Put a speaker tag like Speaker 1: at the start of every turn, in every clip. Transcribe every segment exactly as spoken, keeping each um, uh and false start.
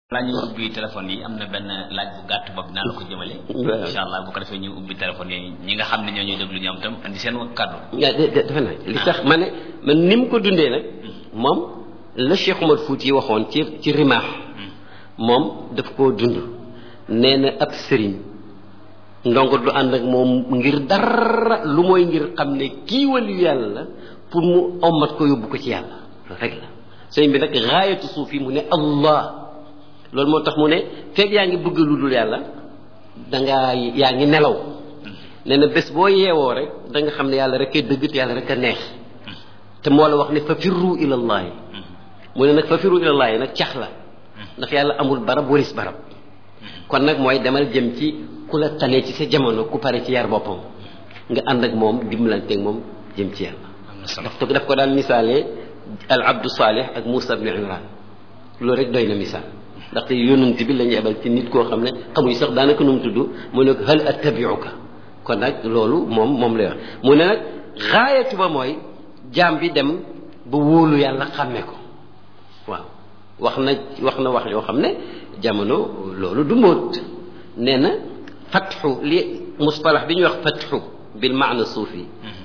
Speaker 1: laa ñu ubbi téléphone yi am na benn laaj bu gàtt boobu naa la ko jëmale insha allah bu ko defee ñu ubbi téléphone yi ñi nga xam ne ñoo ñuy déglu ñoom tam andi seen kàddu
Speaker 2: defe na li tax ma ne man ni mu ko dundee nag moom la Cheikh Omar Fouti yi waxoon ci ci rimaax moom daf koo dund nee na ab sëriñ ndongo du ànd ak moom ngir dara lu mooy ngir xam ne kii waliyu yàlla la pour mu ommat ko yóbbu ko ci yàlla loolu rek la sëriñ bi nag raayatu suuf yi mu ne allah loolu moo tax mu ne fekk yaa ngi bëgg lu dul yàlla dangaa yaa ngi nelaw nee na bés boo yeewoo rek da nga xam ne yàlla rek a dëgg te yàlla rek a neex te moo la wax ne fa firru ilallahi mu ne nag fa firru ilallahi nag cax la ndax yàlla amul barab waris barab kon nag mooy demal jëm ci ku la tane ci sa jamono ku pare ci yar boppam nga ànd ak moom dimbalanteeg moom jëm ci yàlla daf ko daf ko daan misaalee al abdu salih ak Moussa ibn Imran loolu rek doy na misaal ndaxte yonent bi la ñu ebal ci nit koo xam ne xamuñ sax daanaka nu mu tudd mu ne ko hal attabiuka kon nag loolu moom moom lay wax mu ne nag xaayatu ba mooy jaam bi dem ba wóolu yàlla xàmme ko waaw wax na wax na wax yoo xam ne jamono loolu du mbóot nee na fatxu li muspalax bi ñuy wax fatxu bil maana suufi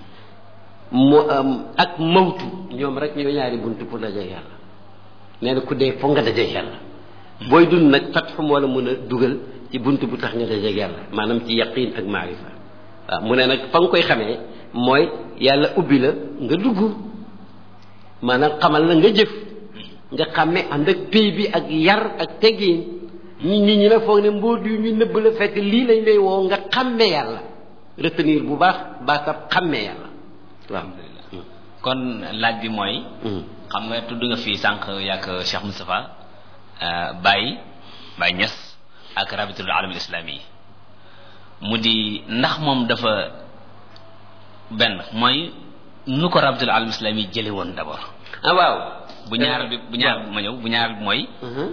Speaker 2: mu ak mawtu ñoom rek ñoo ñaari buntu pour dajeeg yàlla nee na ku dee foog nga dajeeg yàlla booy dund nag fatxu moo la mën a dugal ci bunt bu tax nga dajeeg yàlla maanaam ci yaqin ak maarifa waaw mu ne nag fa nga koy xamee mooy yàlla ubbi la nga dugg maanaam xamal la nga jëf nga xàmme ànd ak pay bi ak yar ak teggiin ñi nit ñi la foog ne mbóot yu ñu nëbb la fekk lii lañ lay woo nga xàmme yàlla retenir bu baax baatab xàmme yàlla waaw
Speaker 1: kon laaj bi mooy xam nga tudd nga fii sànq yàgg Cheikh Moustapha Baye Baye Niass ak rabitul alam al islami mu di ndax moom dafa benn mooy nu ko rabitul alam al islami jële woon d'abord
Speaker 2: ah waaw
Speaker 1: bu ñaar bi bu ñaar bi ma ñëw bu ñaar bi mooy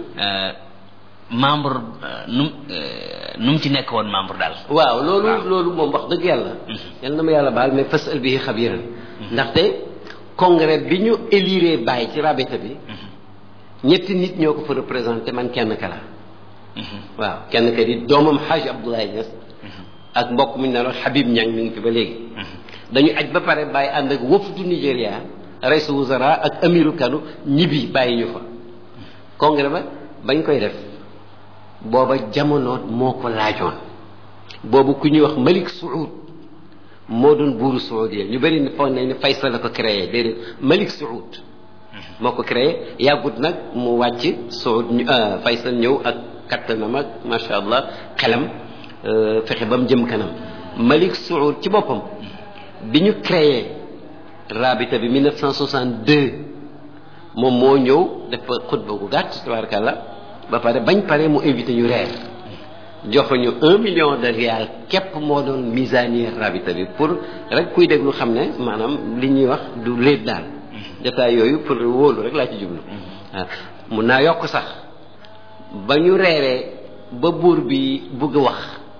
Speaker 1: membre nu nu mu ci nekk woon membre daal
Speaker 2: waaw loolu loolu moom wax dëgg yàlla yal na ma yàlla baal mais fasal bihi xabiran ndaxte congrès bi ñu élire Baye ci rabita bi ñetti nit ñoo ko fa représenté man kenn ka la waaw kenn ka di doomam Hadj Abdoulaye Niass ak mbokk mi ñu ne Habib Niang mi ngi fi ba léegi dañu aj ba pare bàyyi ànd ak wafdu Nigéria rais wuzara ak amiru Kano ñibbi bàyyi ñu fa congrès ba bañ koy def booba jamono moo ko laajoon boobu ku ñuy wax Malik Saoud moo doon buuru Saoudia ñu bëri foog nañ ne Faysal la ko créé déedéet Malik Saoud moo ko créé yàggut nag mu wàcc Saoud Faysal ñëw ak kattanam ak macha allah xelam fexe ba mu jëm kanam Malik Saoud ci boppam bi ñu créé rabita bi mille neuf cent soixante-deux moom moo ñëw def xutba gu gàtt tabarakallah ba pare bañ pare mu invité ñu reer jox ñu un million de rial képp moo doon misanier rabita bi pour rek kuy déglu xam ne maanaam li ñuy wax du léet daal détail yooyu pour wóolu rek laa ci jublu waaw mun naa yokk sax ba ñu reeree ba buur bi bëgg a wax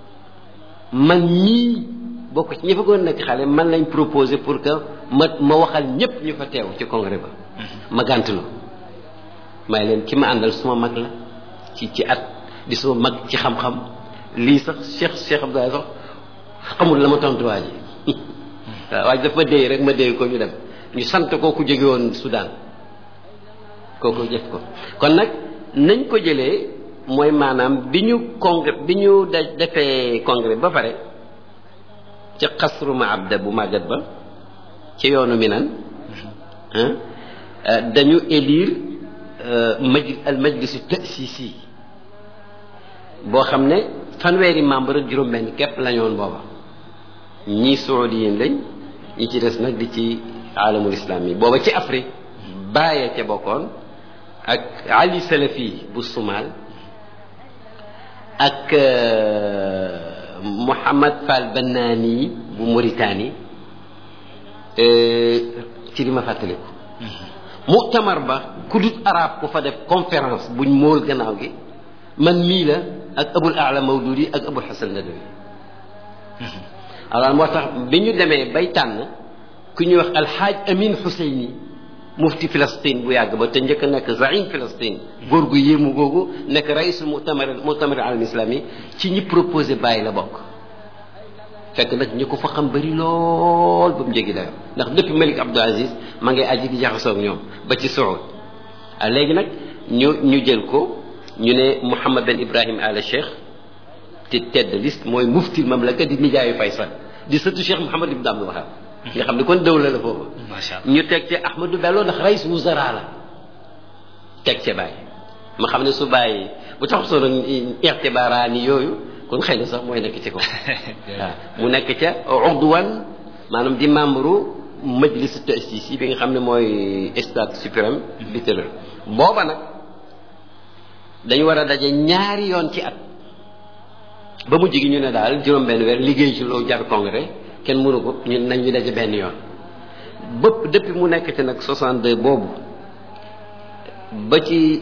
Speaker 2: man ñii bokk ci ñi fa goon nekk xale man lañ proposé pour que ma ma waxal ñépp ñu fa teew ci congrès ba ma gàntalu may leen ki ma àndal suma mag la ci ci at di suma mag ci xam-xam lii sax Cheikh Cheikh Abdoulaye sax xamul la ma tontuwaa ji waaw waaye daf ma déy rek ma déy ko ñu dem ñu sant kooku jóge woon Soudan kooku jëf ko kon nag nañ ko jëlee mooy maanaam bi ñu congrès bi ñu da defee congrès ba pare ci xasru ma abda bu màggat ba ci yoonu Minan dañu élire maj al majlisu tasisi boo xam ne fanweeri membre ak juróom-benn képp la ñoon booba ñii saoudiyin lañ ñi ci des nag di ci alamul islam yi booba ci Afrique bàyyee ca bokkoon ak Ali Salafi bu Sumal ak Mouhamad Fall Bannani bu Mauritanie ci li ma fàttaliku mu'tamar ba ku dut arab ku fa def conférence buñ mool gannaaw gi man mii la ak Abul Aala Mawdudi ak Abul Hasan Nadawi alors moo tax bi ñu demee bay tànn ku ñuy wax alxaaj Amin Huseyni mufti Palestine bu yàgg ba te njëkk a nekk zaim Palestine góor gu yéemu googu nekk raisul mutamar mutamar alam islami ci ñi proposé Baye la bokk fekk nag ñi ko fa xam bëri lool ba mu jéggi dayo ndax depuis Malik Abdou Aziz ma ngay aji di jaxasoo ak ñoom ba ci Saoud ah léegi nag ñu ñu jël ko ñu ne Mouhamad Ben Ibrahim Al Cheikh te tête de liste mooy mufti mamlaka di nijaayu Faysal di sëtu Cheikh Mouhamad Ibn Abdul Wahab nga xam ne kon dawla la foofu ñu teg ci Ahmadou Bello ndax rais wuzara la teg ca Baye ma xam ne su Baye bu tax soo doon ixtibaaraani yooyu kon xëy na sax mooy nekk ci ko waaw mu nekk ca udwan maanaam di membre majlis tasis yi bi nga xam ne mooy stade suprême bi tëral booba nag dañu war a daje ñaari yoon ci at ba mujj gi ñu ne daal juróom-benn weer liggéey ci loo jar congrès kenn mënu ko ñu nañ ñu daje benn yoon bëpp depuis mu nekk ci nag soixante-deux boobu ba ci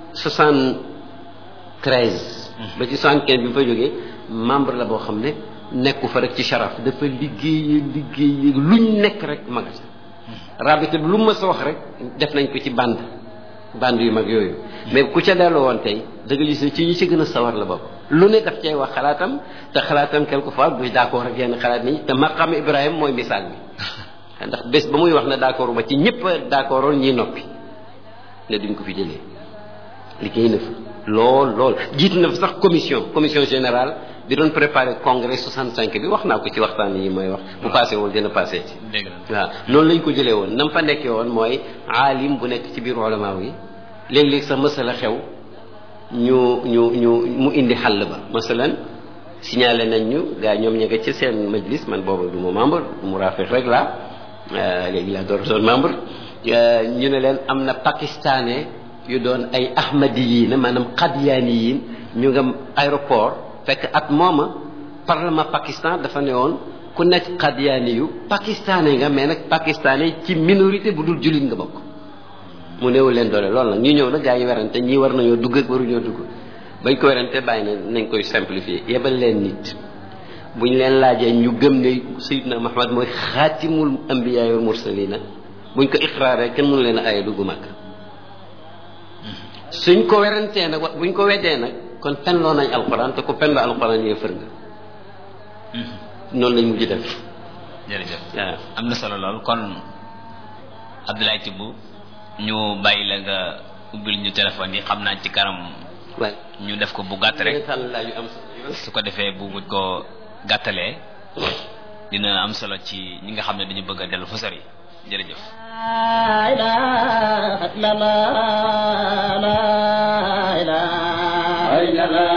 Speaker 2: soixante-treize ba ci soixante-quinze bi mu fa jógee membre la boo xam ne nekku fa rek ci sharaf dafa liggéey liggéey luñ nekk rek magasin rabita bi lu ma sa wax rek def nañ ko ci band band yu mag yooyu mais ku ca delloo woon tey dëgg gis ne ci ñi ci gën a sawar la bopp lu ne daf cay wax xalaatam te xalaatam quelque fois du d'accord ak yenn xalaat ni te maqam Ibrahima mooy misaal bi ndax bés ba muy wax ne d'accord ba ci ñëpp d'accordoon ñi noppi ne duñ ko fi jëlee liggéey na fa lool lool jiitu na fa sax commission commission générale bi doon préparé congrès soixante-cinq bi wax naa ko ci waxtaan yi mooy wax bu passé woon dina passé ci waaw noonu lañ ko jëlee woon nam fa nekkee woon mooy aalim bu nekk ci biir ulama yi léeg-léeg sa masala xew ñu ñu ñu mu indi xàll ba masalan signalé nañ ñu gars ñoom ña nga ci seen majlis man boobu du ma membre du mu rafet rek laa léegi laa door doon membre ñu ne leen am na pakistanais yu doon ay ahmadiyin maanaam qadiyaaniyin ñu nga aéroport fekk at mooma parlement Pakistan dafa ne woon ku nekk qadiyaani yu pakistanais nga mais nag pakistanais ci minorité bu dul jullit nga bokk mu néew leen doole loolu nag ñu ñëw nag gaa yi werante ñii war nañoo dugg ak waruñoo dugg bañ ko werante bàyyi na nañ koy simplifier yebal leen nit bu ñu leen laajee ñu gëm ne Sayyidina Muhammad mooy xaatimul anbiyaa wal mursalina buñ ko iqraaree kenn mënu leen a aye dugg Makka suñ ko werantee nag buñ ko weddee nag kon fenloo nañ alquran te ku fen la alquran yee fër nga noonu lañ mujj def
Speaker 1: jërëjëf waaw am na solo lool kon Abdoulaye Thioub ñu bàyyi la nga ubbil ñu téléphone yi xam naa ci kanam ñu def ko bu gàtt rek su ko defee bu buñ ko gàttalee dina am solo ci ñi nga xam ne dañu bëgg a dellu fa sori jërëjëf la ilaha illallah la ilaha illallah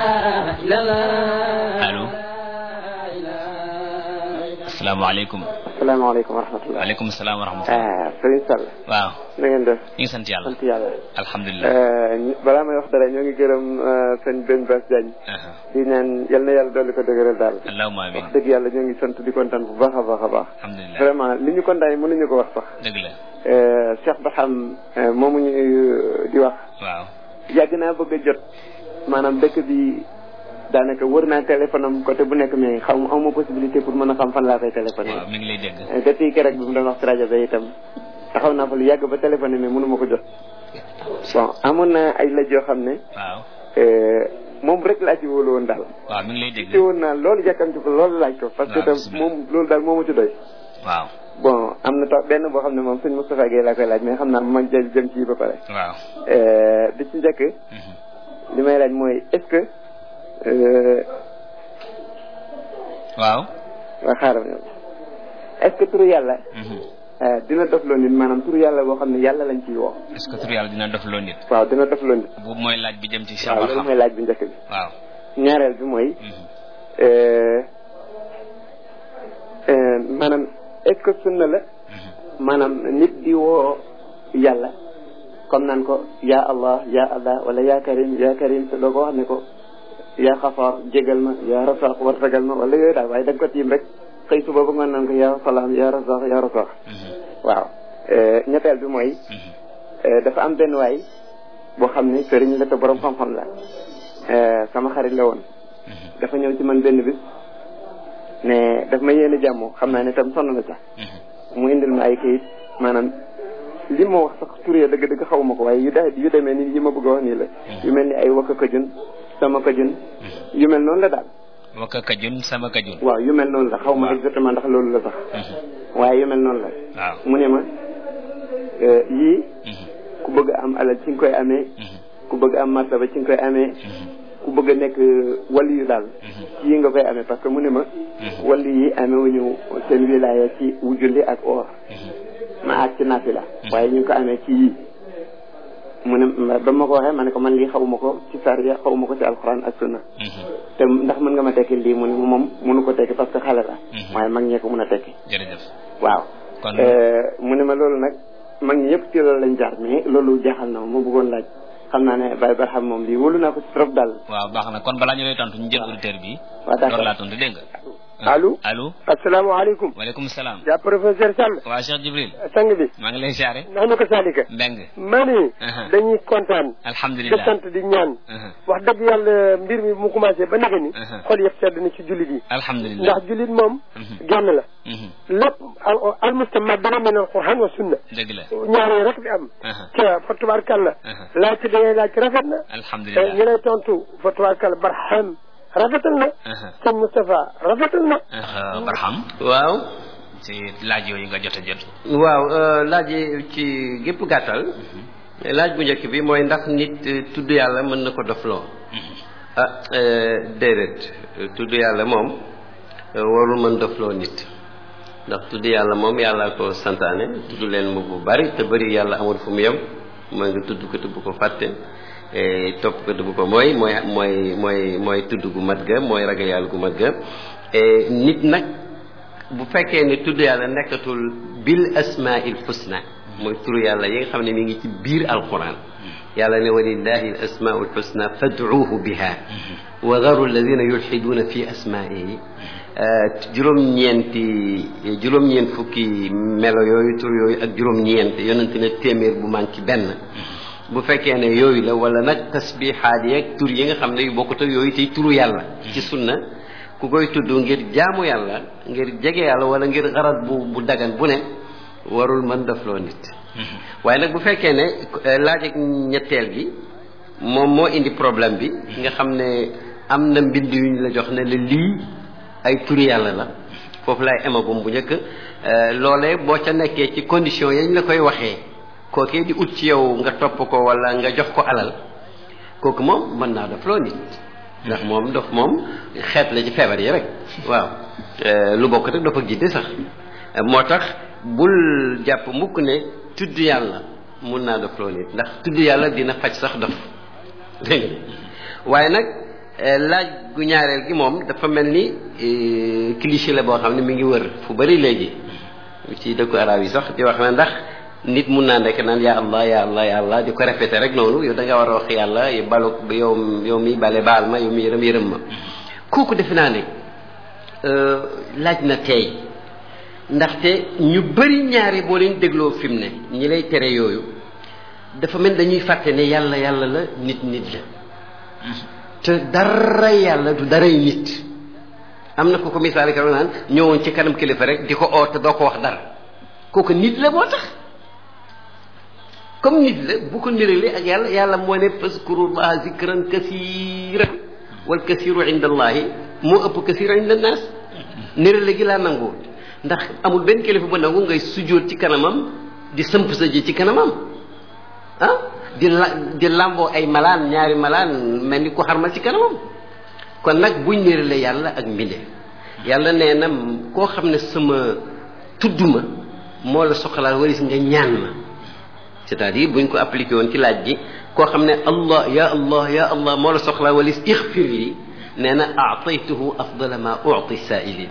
Speaker 1: asalaamaaleykum
Speaker 3: asalaamaaleykum wa rahmatulah.
Speaker 1: waaleykum salaam wa rahmatulah.
Speaker 3: ah Serigne Sall.
Speaker 1: waaw.
Speaker 3: na ngeen def.
Speaker 1: ñu ngi sant yàlla.
Speaker 3: sant yàlla.
Speaker 1: alhamdulilah.
Speaker 3: balaa may wax dara ñoo ngi gërëm sëñ Ben Bass Diagne. di ñaan yal na yàlla dolli ko dëgëral daal.
Speaker 1: allahumma amiin.
Speaker 3: wax dëgg yàlla ñoo ngi sant di kontaan bu baax a baax a baax.
Speaker 1: alhamdulilah
Speaker 3: vraiment li ñu kontaan yi mënuñu ko wax sax.
Speaker 1: dëgg la.
Speaker 3: Cheikh Barham moomu ñu di wax.
Speaker 1: waaw.
Speaker 3: yàgg naa bëgg a jot maanaam dëkk bi. daanaka wër naa téléphone am côté bu nekk mais xaw ma aw ma possibilité pour mën a xam fan laa koy téléphoné.
Speaker 1: waaw mi ngi lay dégg.
Speaker 3: depuis keroog bi mu doon wax ci rajo ba itam taxaw naa fa lu yàgg ba téléphoné mais mënu ma ko jot. bon amoon naa ay laaj yoo xam ne.
Speaker 1: waaw.
Speaker 3: moom rek laa ci wóolu woon daal.
Speaker 1: waaw mi ngi lay dégg.
Speaker 3: ci woon naa loolu yàkkamti ko loolu laaj ko. parce que itam moom loolu daal moo ma ci doy.
Speaker 1: waaw.
Speaker 3: bon am na tax benn boo xam ne moom sëñ Moustapha Guèye laa koy laaj mais xam naa ma jël jëm ci ba pare.
Speaker 1: waaw.
Speaker 3: bi ci njëkk. li may laaj mooy est-ce que.
Speaker 1: waaw.
Speaker 3: waaw xaaral ma est-ce que turu yàlla. dina dofloo nit maanaam turu yàlla boo xam ne yàlla lañ ciy woo.
Speaker 1: est-ce que turu yàlla dina dofloo nit.
Speaker 3: waaw dina dofloo nit.
Speaker 1: boobu mooy laaj bi jëm ci Cheikh
Speaker 3: waaw
Speaker 1: Barham.
Speaker 3: loolu mooy laaj bi njëkk bi.
Speaker 1: waaw.
Speaker 3: ñaareel bi mooy. maanaam est-ce que sunna la. maanaam nit di woo yàlla. comme naan ko yaa Allah yaa Allah wala yaa Karim yaa Karim te doo ko wax ne ko. yaa xafaar jégal ma yaa rasaax wartagal ma wala yooyu daal waaye da nga ko tiim rek xëy suba ba nga naan ko yaa salaam yaa rasaax yaa rasaax waaw ñetteel bi mooy dafa am benn waay boo xam ne sëriñ la te borom xam-xam la sama xarit la woon dafa ñëw ci man benn bis ne daf ma yéene jàmm xam naa ne tam sonn na sax mu indil ma ay kayit maanaam li ma wax sax turee dëgg-dëgg xaw ma ko waaye yu de yu demee ni yi ma bëgg a wax nii la yu mel ni ay wakka kajun sama kajun yu mel noonu la daal.
Speaker 1: wakka kajun sama kajun.
Speaker 3: waaw yu mel noonu la xaw ma exactement ndax loolu la sax. waaye yu mel noonu la.
Speaker 1: waaw
Speaker 3: mu ne ma yii. ku bëgg am alal ci nga koy amee. ku bëgg am martaba ci nga koy amee. ku bëgg a nekk wali yu daal. ci yi nga koy amee parce que mu ne ma. wali yi amewuñu seen wilaya ci wu julli ak or. ma ak ci nafila. waaye ñu ngi ko amee ci yii. mu ne ba ma ko waxee ma ne ko man lii xawuma ko ci sariya xawuma ko ci alxuraan ak sunna te ndax mën nga ma tekki lii mu ne moom mënu ko tekki parce que xale la waaye mag ñee ko mën a tekki
Speaker 1: jërëjëf
Speaker 3: waaw
Speaker 1: kon
Speaker 3: mu ne ma loolu nag mag ñi yëpp ci loolu lañ jaar mais loolu jaaxal na ma ma bëggoon laaj xam naa ne Baye Barham moom lii wóolu naa ko ci trop daal
Speaker 1: waaw baax na kon balaa ñu lay tontu ñu jël auditeur bi
Speaker 3: waaw d'accord
Speaker 1: door laa tontu dégg nga
Speaker 3: allo
Speaker 1: allo
Speaker 3: asalaamaaleykum
Speaker 1: waaleykum salaam
Speaker 3: yaa professeur Sall
Speaker 1: waa Cheikh Jibril
Speaker 3: sang bi
Speaker 1: maa ngi lay siyaare
Speaker 3: ndax na ko Salika
Speaker 1: mbeng
Speaker 3: ma ni dañuy kontaan
Speaker 1: alhamdulilah
Speaker 3: di sant di ñaan wax dëgg yàlla mbir mi mu commencé ba naka ni xol yëpp sedd na ci jullit yi
Speaker 1: alhamdulilah
Speaker 3: ndax jullit moom genn la lépp al mustamad dana mel ne Qur'an wa sunna
Speaker 1: dëgg la
Speaker 3: ñaaree rek bi am ca fa tubaarkàlla laaj ci da ngay laaj rafet na
Speaker 1: alhamdulilah
Speaker 3: ñu lay tontu fa tubaarkàlla Barham rafetal na sëñ Moustapha rafetal na
Speaker 1: Barham
Speaker 2: waaw
Speaker 1: ci laaj yooyu nga jot a jot
Speaker 2: waaw laaj yi ci gépp gàttal laaj bu njëkk bi mooy ndax nit tudd yàlla mën na ko dofloo ah déedéet tudd yàlla moom warul mën dofloo nit ndax tudd yàlla moom yàlla ko santaane tudd leen mu bu bari te bëri yàlla amul fu mu yem mooy nga tudd ko te bu ko fàtte topp ko te bu ko mooy mooy mooy mooy mooy tudd gu mat ga mooy ragal yàlla gu mat ga nit nag bu fekkee ne tudd yàlla nekkatul bil asmail husna mooy turu yàlla yi nga xam ne mi ngi ci biir alquran yàlla ne walillahi al asmaul husna fad'uuhu biha wa daru alladina yulxiduuna fi asmaihi juróom-ñeenti juróom-ñeent fukki melo yooyu tur yooyu ak juróom-ñeent yonente ne téeméer bu manqué benn bu fekkee ne yooyu la wala nag tasbihaat yeeg tur yi nga xam ne yu bokkut ak yooyu tey turu yàlla ci sunna ku koy tudd ngir jaamu yàlla ngir jege yàlla wala ngir xarat bu bu dagan bu ne warul mën dofloo nit waaye nag bu fekkee ne laaj ak ñetteel gi moom moo indi problème bi nga xam ne am na mbind yu ñu la jox ne la lii ay turu yàlla la foofu laay emagum bu njëkk loolee boo ca nekkee ci condition yañ la koy waxee kookee di ut ci yow nga topp ko wala nga jox ko alal kooku moom mën naa dofloo nit ndax moom dof moom xeet la ci feebar yi rek waaw lu bokk rek dafa jiite sax moo tax bul jàpp mukk ne tudd yàlla mun naa dofloo nit ndax tudd yàlla dina faj sax dof dégg nga waaye nag laaj gu ñaareel gi moom dafa mel ni cliché la boo xam ne mi ngi wër fu bari léegi ci dëkku arab yi sax di wax na ndax nit mun naa nekk naan ya allah ya allah ya allah di ko répété rek noonu yow da nga war a wax yàlla balu yow yow mi bale baal ma yow mi yërëm yërëm ma kooku defe naa ne laaj na tey ndaxte ñu bëri ñaari boo leen dégloo fi mu ne ñi lay tere yooyu dafa mel dañuy fàtte ne yàlla yàlla la nit nit la te dara yàlla du daray nit am na ko ko misaal ka naan ñëwoon ci kanam kilifa rek di ko oo te doo ko wax dara kooku nit la moo tax comme nit la bu ko niralee ak yàlla yàlla moo ne fazkurullaha zikran kasiran wal kasiru inda allahi moo ëpp kasiru inda annaas nirale gi laa nangu ndax amul benn kilifa bu nangu ngay sujjóot ci kanamam di sëmp sa ji ci kanamam ah di la di lamboo ay malaan ñaari malaan mel ni ko xarmal ci kanamam kon nag buñ nirale yàlla ak mbinde yàlla nee na koo xam ne sama tudduma moo la soxlaal waris nga ñaan ma c'est-à-dire buñ ko appliqué woon ci laaj gi koo xam ne allah ya allah ya allah moo la soxlaal waris ixfir li nee na aataytuhu afdala ma uti saailin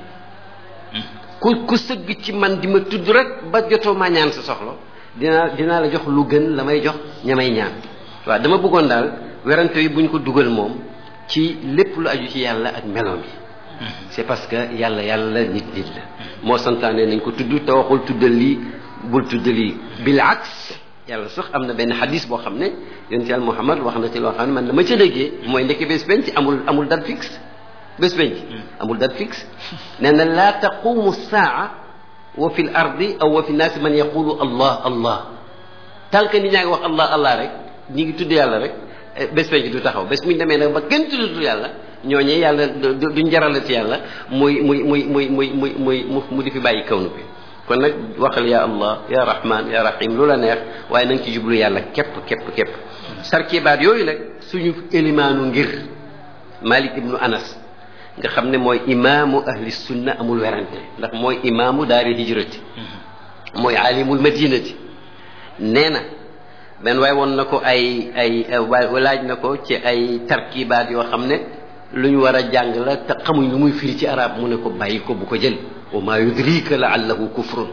Speaker 2: ku ku sëgg ci man di ma tudd rek ba jotoo maa ñaan sa soxla dinaa dinaa la jox lu gën la may jox ñamay ñaan waaw dama bëggoon daal werante yi buñ ko dugal moom ci lépp lu aju ci yàlla ak meloom yi c'est parce que yàlla yàlla nit nit la moo santaane nañ ko tudd te waxul tuddal lii bul tuddal lii bil aks yàlla sax am na benn xadis boo xam ne yonent yàlla Muhammad wax na ci loo xam ne man la ma ca déggee mooy ndekki bés penc amul amul date fixe bés penc amul date fixe nee na laa taqumu saa wa fi l ardi aw wa fi naasi man yaqulu allah allah tant que nit ñaa ngi wax allah allah rek ñi ngi tudd yàlla rek bés penc du taxaw bés muñ demee nag ba kenn tuddul yàlla ñooñee yàlla duñ jarala ci yàlla muy muy muy muy muy muy muy mu di fi bàyyi kawnu bi kon nag waxal ya allah ya rahman ya rahim lu la neex waaye na nga ci jublu yàlla képp képp képp sarkibaat yooyu nag suñu élimaanu ngir Malik ibnu Anas nga xam ne mooy imaamu ahli sunna amul werante ndax mooy imaamu daari hijrati mooy alimul madinati nee na benn waaye woon na ko ay ay laaj na ko ci ay tarkibaat yoo xam ne lu ñu war a jàng la te xamuñ lu muy firi ci arab mu ne ko bàyyi ko bu ko jël wa maa yudrika laallahu kufrun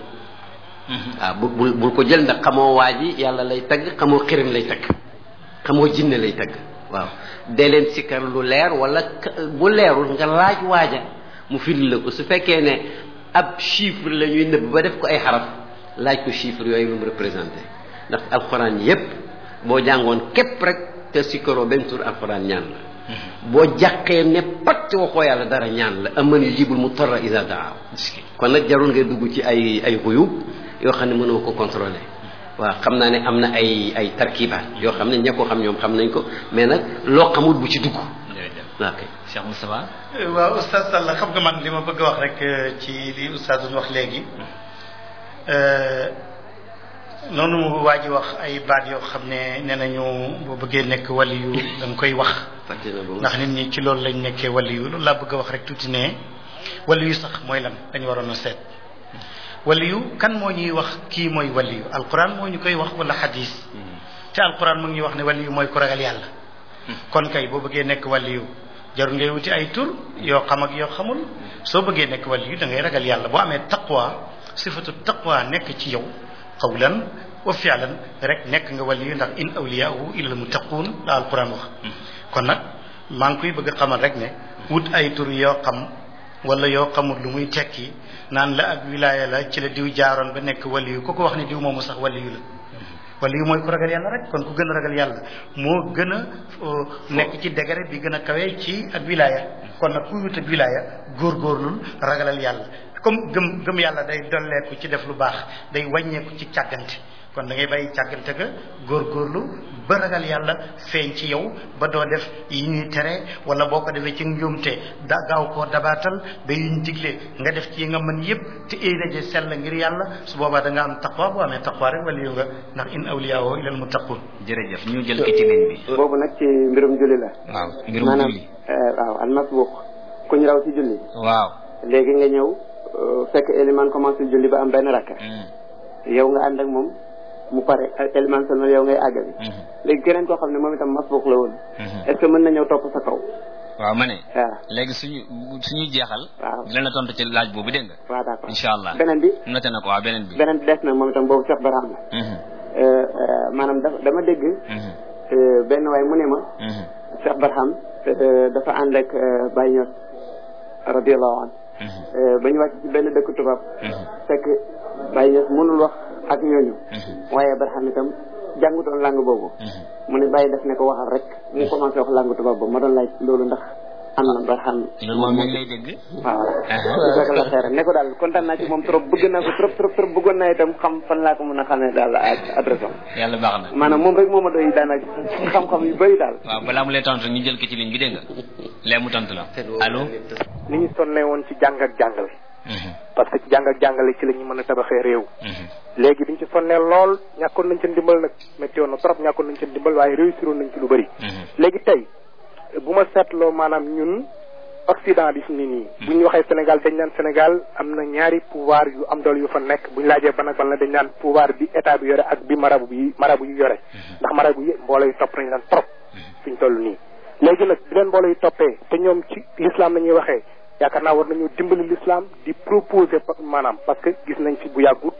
Speaker 2: waaw bu bul bul ko jël ndax xamoo waa ji yàlla lay tagg xamoo xirim lay tagg xamoo jinne lay tagg waaw dee leen sikkar lu leer wala bu leerul nga laaj waaja mu firi la ko su fekkee ne ab chiffre la ñuy nëbb ba def ko ay xaraf laaj ko chiffre yooyu lu mu représenté ndax alxuraan yépp boo jàngoon képp rek te sikkaroo benn tur alxuraan ñaan la boo jàqee ne patt waxoo yàlla dara ñaan la aman yujibul mutarra iza daa kon nag jarul ngay dugg ci ay ay xuyub yoo xam ne mënoo ko contrôler waaw xam naa ne am na ay ay tarkibaat yoo xam ne ña ko xam ñoom xam nañ ko mais nag loo xamul bu ci dugg.
Speaker 1: ok Cheikh Moustapha.
Speaker 4: waaw oustaz Sall xam nga man li ma bëgg a wax rek ci li oustaz doon wax léegi noonu mu waa ji wax ay baat yoo xam ne nee nañu boo bëggee nekk waliyu da nga koy wax. ndax nit ñi ci loolu lañ nekkee waliyu loolu laa bëgg a wax rek tuuti ne waliyu sax mooy lan dañu waroon a seet. waliyu kan moo ñuy wax kii mooy waliyu alquran moo ñu koy wax wala xadis te alquran mu ngi ñuy wax ne waliyu mooy ku ragal yàlla kon kay boo bëggee nekk waliyu jarul ngay wuti ay tur yoo xam ak yoo xamul soo bëggee nekk waliyu da ngay ragal yàlla boo amee taqwa sifatu taqwa nekk ci yow qawlan wa fi'lan rek nekk nga waliyu ndax in awliyahu illa al muttaqun la alquran wax kon nag maa ngi koy bëgg a xamal rek ne wut ay tur yoo xam wala yoo xamul lu muy tekki naan la ak wilaaya la ci la diw jaaroon ba nekk waliyu ku ko wax ne diw moomu sax waliyu la waliyu mooy ku ragal yàlla rek kon ku gën a ragal yàlla moo gën a nekk ci degré bi gën a kawee ci ak wilaaya kon nag kuy wut ak wilaaya góorgóorlul ragalal yàlla comme gëm gëm yàlla day dolleeku ci def lu baax day wàññeeku ci càggante kon da ngay bàyyi càggante ga góorgóorlu ba ragal yàlla feeñ ci yow ba doo def yi ñuy tere wala boo ko defee ci njuumte da gaaw koo dabaatal ba yi ñu digle nga def ci yi nga mën yëpp te éena je sell ngir yàlla su boobaa da nga am taqwa boo amee taqwa rek wala yow nga ndax in awliyaahu ilal muttaqun.
Speaker 1: jërëjëf ñu jël ki ci ligne bi.
Speaker 3: boobu nag ci mbirum julli la.
Speaker 1: waaw mbirum julli
Speaker 3: maanaam waaw al masbuq ku ñu raw ci julli.
Speaker 1: waaw
Speaker 3: léegi nga ñëw fekk éliman commencé julli ba am benn rakka. yow nga ànd ak moom. mu pare élément seulement yow ngay àggali léegi keneen koo xam ne moom itam masbuq la woon est-ce que mën na ñëw topp sa kaw
Speaker 1: waaw ma ne
Speaker 3: waaw
Speaker 1: léegi suñu suñu jeexal
Speaker 3: waaw
Speaker 1: dina la tontu ci laaj boobu dégg nga
Speaker 3: waaw d'accord
Speaker 1: incha allah
Speaker 3: beneen bi
Speaker 1: noté na ko waaw beneen bi
Speaker 3: beneen bi des na moom itam boobu Cheikh Barham la maanaam dafa dama dégg benn waay mu ne ma Cheikh Barham dafa ànd ak Baye Niass radiyallahu anhu ba ñu wàcc ci benn dëkk tubaab fekk Baye Niass mënul wax ak ñooñu waaye Barham itam jàngutoon langue boobu mu ne Baye def ne ko waxal rek mu commencé wax langue tubaab boobu ma doon laaj loolu ndax am na Barham
Speaker 1: loolu moom mi ngi lay dégg
Speaker 3: waaw jaka la xeer ne ko daal kontaan naa ci moom trop bëgg naa ko trop trop trop bëggoon naa itam xam fan laa ko mën a xamee daal adresse am
Speaker 1: yàlla baax na
Speaker 3: maanaam moom rek moo ma doy daanaka xam-xam yu bëri daal
Speaker 1: waaw balaa mu lay tontu ñu jël ko ci ligne bi dégg nga lee mu tontu la allo
Speaker 5: ni ñu sonne woon ci jàng ak jàngale parce que ci jàng ak jàngale ci la ñu mën a tabaxee réew léegi biñ ci sonnee lool ñàkkoon nañ ci ndimbal nag métti woon na trop ñàkkoon nañ ci ndimbal waaye réussiroon nañ ci lu bëri léegi tey bu ma seetloo maanaam ñun Occident bi fi ni nii bu ñu waxee Sénégal dañ naan Sénégal am na ñaari pouvoir yu am doole yu fa nekk bu ñu laajee ban ak ban la dañ naan pouvoir bi état bi yore ak bi marabu bi marabu yu yore ndax marabu yi mbooloo yu topp nañu naan trop fiñ toll nii léegi nag bi leen mbooloo yu toppee te ñoom ci l'islam la ñuy waxee yaakaar naa war nañu dimbali l'islam di proposer maanaam parce que gis nañ ci bu yàggut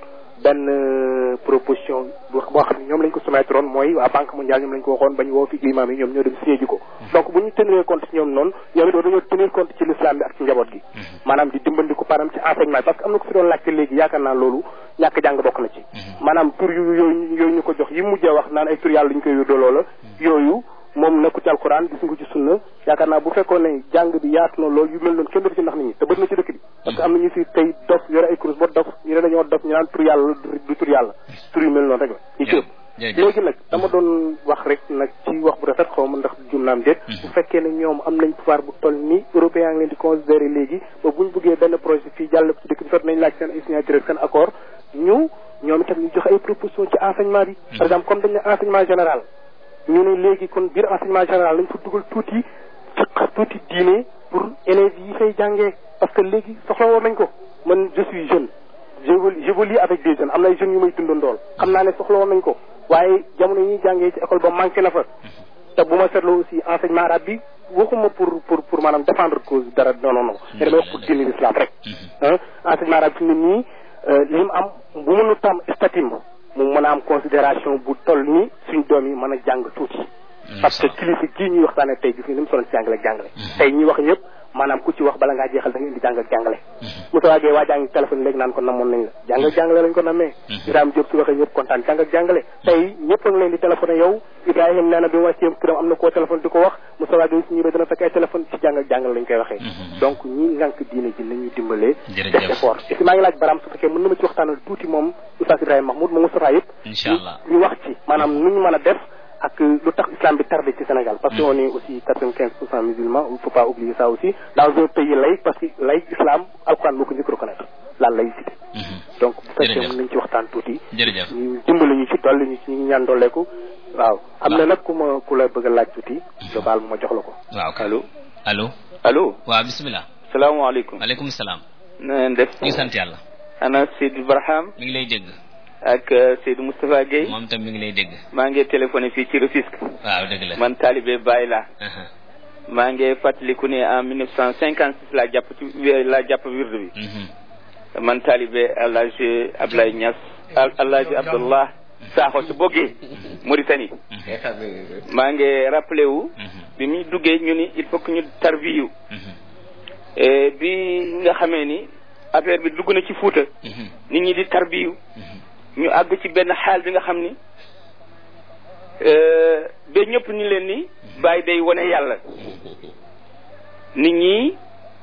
Speaker 5: benn proposition boo xam ne ñoom lañ ko soumettre woon mooy waa banque mondiale ñoom lañ ko waxoon ba ñu woo fi imam yi ñoom ñoo dem signé ji ko donc bu ñu tenir compte ci ñoom noonu ñoom it dañoo tenir compte ci l'islam bi ak ci njaboot gi maanaam di dimbandiku param ci enseignement parce que am na ko fi doon laajte léegi yaakaar naa loolu ñàkk jàng bokk na ci maanaam tur yu yooyu yooyu ñu ko jox yi mujjee wax naan ay tur yàlla ñu koy yóddoo loola yooyu moom nekku ci alquran gis nga ci sunna yaakaar naa bu fekkoon ne jàng bi yaatu na loolu yu mel noonu kenn dootu ci ndax nit ñi te bëri na ci dëkk bi parce que am na ñu fi tey dof yore ay kurus ba dof ñu ne dañoo dof ñu naan tur yàlla du tur yàlla tur yu mel noonu rek la ñu ci ëpp léegi nag dama doon wax rek nag ci wax bu rafet xaw ma ndax jum naam déet bu fekkee ne ñoom am nañ pouvoir bu toll ni européen ngi leen di considérer léegi ba buñ bëggee benn projet fii jàll ci dëkk bi fekk nañ laaj seen ay signature seen accord ñu ñoom itam ñu joxe ay proposition ci enseignement bi par exemple comme dañ ne enseignement général ñu ne léegi kon biir enseignement général lañ fa dugal tuuti fiqh tuuti diine pour élèves yi fay jàngee parce que léegi soxla woon nañ ko man je suis jeune j'évolue avec des jeunes am na ay jeunes yu may dundandool xam naa ne soxla woon nañ ko waaye jamono yi ñuy jàngee ci école ba manqué na fa te bu ma seetloo aussi enseignement arabe bi waxuma pour pour pour maanaam défendre cause dara non non non mais damay wax pour diine l'islam rek enseignement arabe fi ne nii li mu am bu mënu tam statut mu mën a am considération bu toll ni suñ doom yi mën a jàng tuuti parce que kilifa gii ñuy waxtaane tey gis nga ni mu soloon ci jàngale ak jàngale tey ñi wax ñëpp maanaam ku ci wax bala ngaa jeexal da nga indi jàng ak jàngale Moussa Gueye waa jàng téléphone léegi naan ko namoon nañ la jàng ak jàngale lañ ko namee Ibrahima Diop su waxee ñëpp kontaan jàng ak jàngale tey ñëpp a ngi leen di téléphoné yow Ibrahima nee na bi mu wàccee këram am na koo téléphone di ko wax Moussa Gueye su ñëwee dana fekk ay téléphone ci jàng ak jàngale lañ koy waxee donc ñi ngànk diine ji nañuy dimbalee def effort et puis maa ngi laaj Baram su fekkee mën na ma ci waxtaanal tuuti moom Oustaz Ibrahima Mahmoud moom Moustapha yëpp ñu wax ci maanaam nu ñu mën a def ak lu tax islam bi tardé ci Sénégal parce que on est aussi quatre-vingt-quinze pour cent musulmans il faut pas oublier ça aussi dans un pays laïque parce que laïque islam alquran moo ko njëkk reconnaître la laïcité donc bu fekkee mën nañ ci waxtaan tuuti ñu dimbali ñu ci dolli ñu ci ñu ñaan dolleeku waaw am na nag ku ma ku la bëgg a laaj tuuti nga baal ma jox la ko
Speaker 1: waaw
Speaker 6: allo
Speaker 1: allo
Speaker 6: allo
Speaker 1: waaw bismillah
Speaker 6: salaamaaleykum
Speaker 1: aleykum salaam
Speaker 6: na ngeen def
Speaker 1: ñu sant yàlla
Speaker 6: ana Seydou Barham
Speaker 1: mi ngi lay dégg
Speaker 6: ak Seydou Moustapha Gueye
Speaker 1: moom tam mi ngi lay dégg
Speaker 6: maa ngi téléphoné fii ci Rufisque
Speaker 1: waaw dëgg la
Speaker 6: man talibé Baye la maa ngi fàttaliku ne en mille neuf cent cinquante six laa jàpp ci laa jàpp wirdu bi man talibé El Hadj Abdoulaye Niass El Hadj Abdallah Sakho ci Boggé Mauritanie maa ngi rappelé wu bi muy duggee ñu ni il faut que ñu tarbiyu bi nga xamee ni affaire bi dugg na ci Fuuta nit ñi di tarbiyu ñu àgg ci benn xaal bi nga xam ni ba ñëpp ni leen ni bàyyi day wane yàlla nit ñi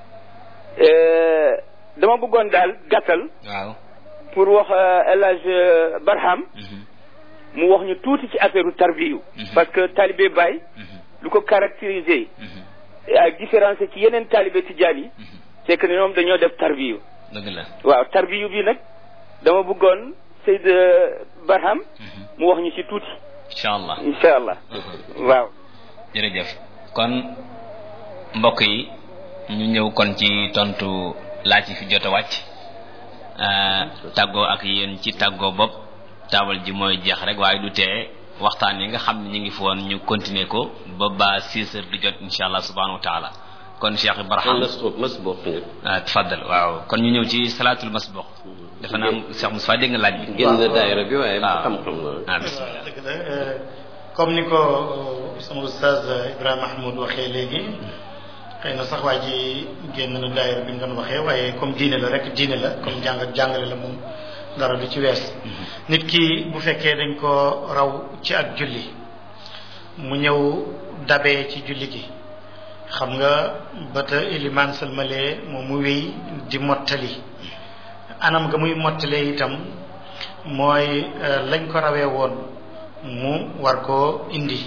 Speaker 6: dama bëggoon daal gàttal
Speaker 1: waaw
Speaker 6: pour wax El Hadj Barham mu wax ñu tuuti ci affaire u tarbiyu parce que talibé Baye lu ko caractériser ak différence ci yeneen talibé tijaan yi c'est que ñoom dañoo def tarbiyu
Speaker 1: dëgg la
Speaker 6: waaw tarbiyu bi nag dama bëggoon Seyd Barham mu wax ñu ci tuuti
Speaker 1: incha allah
Speaker 6: incha allah waaw
Speaker 1: jërëjëf kon mbokk yi ñu ñëw kon ci tontu laaj yi fi jot a wàcc tàggoo ak yéen ci tàggoo bopp taabal ji mooy jeex rek waaye du tee waxtaan yi nga xam ne ñu ngi fi woon ñu continuer ko ba ba six heures du jot insha allah subhanahu wa taala kon Cheikh Ibrahim
Speaker 2: masbuq
Speaker 1: ah tafaddal waaw kon ñu ñëw ci salaatul masbuq dafa naa Cheikh Moussa dégg nga laaj bi
Speaker 2: génn daayira bi waaye xam-xam la
Speaker 1: ah bismillah
Speaker 4: dëgg la comme ni ko sama oustaz Ibrahima Mahmoud waxee léegi xëy na sax waa ji génn na daayira bi ñu doon waxee waaye comme diine la rek diine la comme jàng ak jàngale la moom dara du ci wees nit ki bu fekkee dañ ko raw ci ak julli mu ñëw dabee ci julli gi xam nga bata ilimaan salmalee moom mu wéy di mottali anam nga muy mottalee itam mooy lañ ko rawee woon mu war koo indi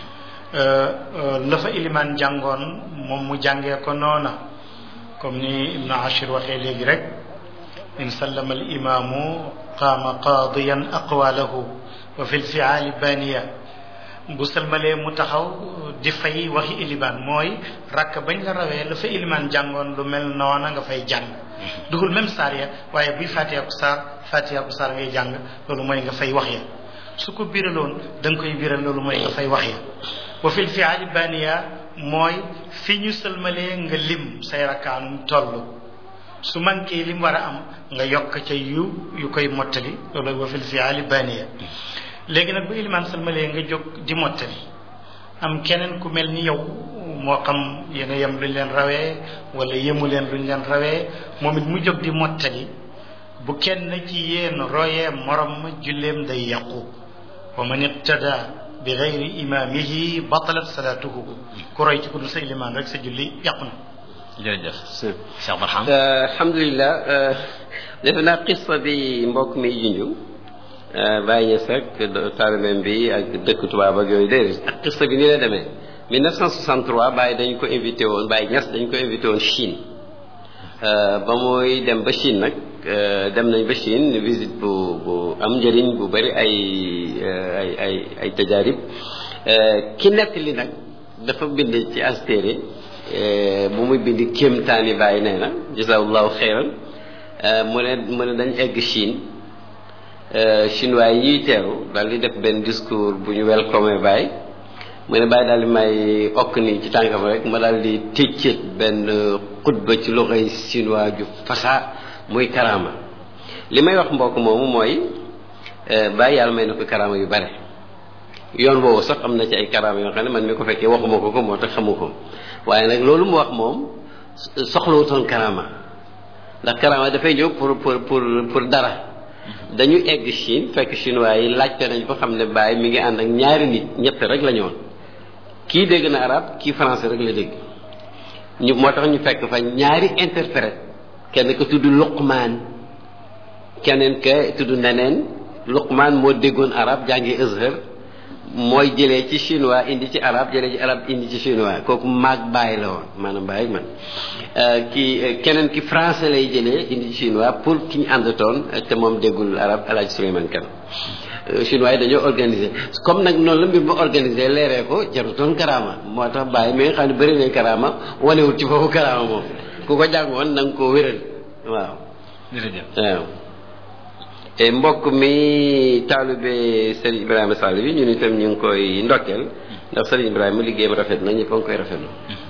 Speaker 4: la fa ilimaan jàngoon moom mu jàngee ko noona comme ni Ibn Ashir waxee léegi rek in sallama al imaamu qaama qaadiyan aqwalahu wa fi lfiaali baniya bu salmalee mu taxaw di fay waxi ilimaan mooy rakk bañ la rawee la fa ilimaan jàngoon lu mel noona nga fay jàng dugul même saar ya waaye buy fatiha ku saar fatiha ku saar ngay jàng loolu mooy nga fay wax ya su ko biraloon da nga koy biral loolu mooy nga fay wax ya wa fil fi'ali baniya mooy fi ñu sëlmalee nga lim say rakkaanum toll su manqué lim war a am nga yokk ca yu yu koy mottali loolu wa fil fi'ali baniya léegi nag bu ilimaan sëlmalee nga jóg di mottali am keneen ku mel ni yow moo xam yéen a yem luñ leen rawee wala yemu leen luñ leen rawee moom it mu jóg di mottali bu kenn ci yéen royee morom ma julleem day yàqu wa man iqtada bi gayri imaamihi batalat salaatuhu ku roy ci ku dul sa ilimaan rek sa julli yàqu na.
Speaker 1: jërëjëf Cheikh Barham.
Speaker 2: alhamdulilah defe naa qissa bi mbokk mi junju Baye Niass ak taalibeem bi ak dëkk tubaab ak yooyu déedéet ak qissa bi ni la demee mille neuf cent soixante-trois Baye dañ ko invité woon Baye Niass dañ ko invité woon Chine ba muy dem ba Chine nag dem nañ ba Chine visite bu bu am njëriñ bu bari ay ay ay ay tajaarib ki nekk li nag dafa bind ci astéere bu muy bind kéemtaani Baye nee na jazakallahu xeyran mu ne mu ne dañ egg Chine chinois yi ñuy teeru daal di def benn discours bu ñu welcome Baye mu ne Baye daal di may okk nii ci tànkam rek ma daal di tëccët benn xutba ci loxoy chinois ju fasaa muy karaama li may wax mbokk moomu mooy Baye yàlla may na ko karaama yu bare yoon boobu sax am na ci ay karaama yoo xam ne man mi ko fekkee waxuma ko ko moo tax xamu ko waaye nag loolu mu wax moom soxlawutoon karaama ndax karaama dafay ñëw pour pour pour pour dara dañu egg Chine fekk chinois yi laajte nañ ko xam ne Baye mi ngi ànd ak ñaari nit ñett rek la ñoon kii dégg na arab kii français rek la dégg ñu moo tax ñu fekk fa ñaari interprète kenn ko tudd Luqmaan keneen ka tudd neneen Luqmaan moo déggoon arab jàngi Azhar mooy jëlee ci chinois indi ci arab jëlee ci arab indi ci chinois kooku maag Baye la woon maanaam Baye man kii keneen ki français lay jëlee indi ci chinois pour ki ñu àndatoon te moom déggul arab El Hadj Souleymane Kane chinois yi dañoo organiser comme nag noonu la mbir ma organiser leeree ko jarutoon karaama moo tax Baye mi nga xam ne bëri na karaama wanewul ci foofu karaama moom ku ko jàng woon na nga koo wéral waaw.
Speaker 1: jërëjëf
Speaker 2: waaw. te mbokk mi taalibe Serigne Ibrahima Sall bi ñun itam ñu ngi koy ndokkeel ndax Serigne Ibrahima liggéeyam rafet na ñëpp a ngi koy rafetlu.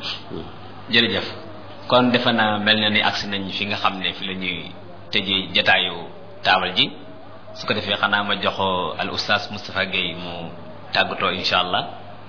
Speaker 1: jërëjëf kon defe naa mel na ni agsi nañ fi nga xam ne fi la ñuy tëjee jataayu taabal ji su ko defee xanaa ma jox al oustaz Moustapha Guèye mu tàggatoo incha allah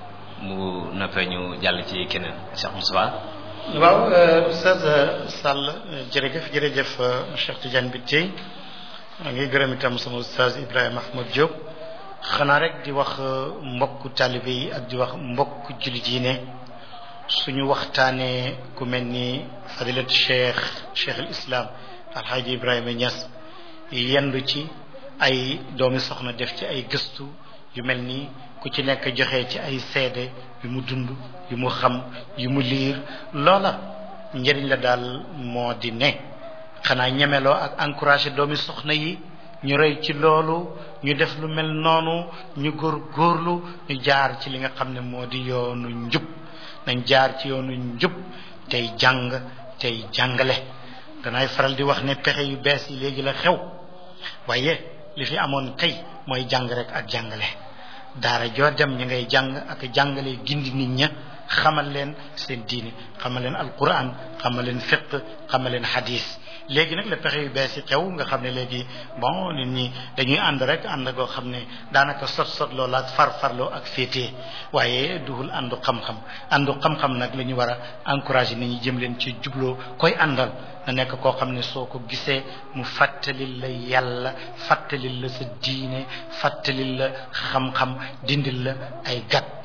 Speaker 1: mu noppee ñu jàll ci keneen Cheikh Moustapha.
Speaker 4: waaw oustaz Sall jërëjëf jërëjëf Cheikh Tidiane bi tey maa ngi gërëm itam sama oustaz Ibrahima Mahmoud Diop xanaa rek di wax mbokku taalibe yi ak di wax mbokku jullit yi ne suñu waxtaanee ku mel ni fadilat cheikh cheikh al islam alxaaji Ibrahima Niass yendu ci ay doomi soxna def ci ay gëstu yu mel ni ku ci nekk joxe ci ay seede yu mu dund yu mu xam yu mu liir loola njëriñ la daal moo di ne xanaa ñemeloo ak encouragé doomi soxna yi ñu rey ci loolu ñu def lu mel noonu ñu góor góorlu ñu jaar ci li nga xam ne moo di yoonu njub nañ jaar ci yoonu njub tey jàng tey jàngale danaay faral di wax ne pexe yu bees yi léegi la xew waaye li fi amoon tey mooy jàng rek ak jàngale daara joo dem ñi ngay jàng ak jàngale gindi nit ña xamal leen seen diine xamal leen alquran xamal leen fiqh xamal leen hadis léegi nag la pexe yu bees yi xew nga xam ne léegi bon nit ñi dañuy ànd rek ànd goo xam ne daanaka sot sot loola ak far farloo ak féetee waaye duhul àndu xam-xam àndu xam-xam nag la ñu war a encourager nit ñi jëm leen ci jubloo koy àndal na nekk koo xam ne soo ko gisee mu fàttalil la yàlla fàttalil la sa diine fàttalil la xam-xam dindil la ay gat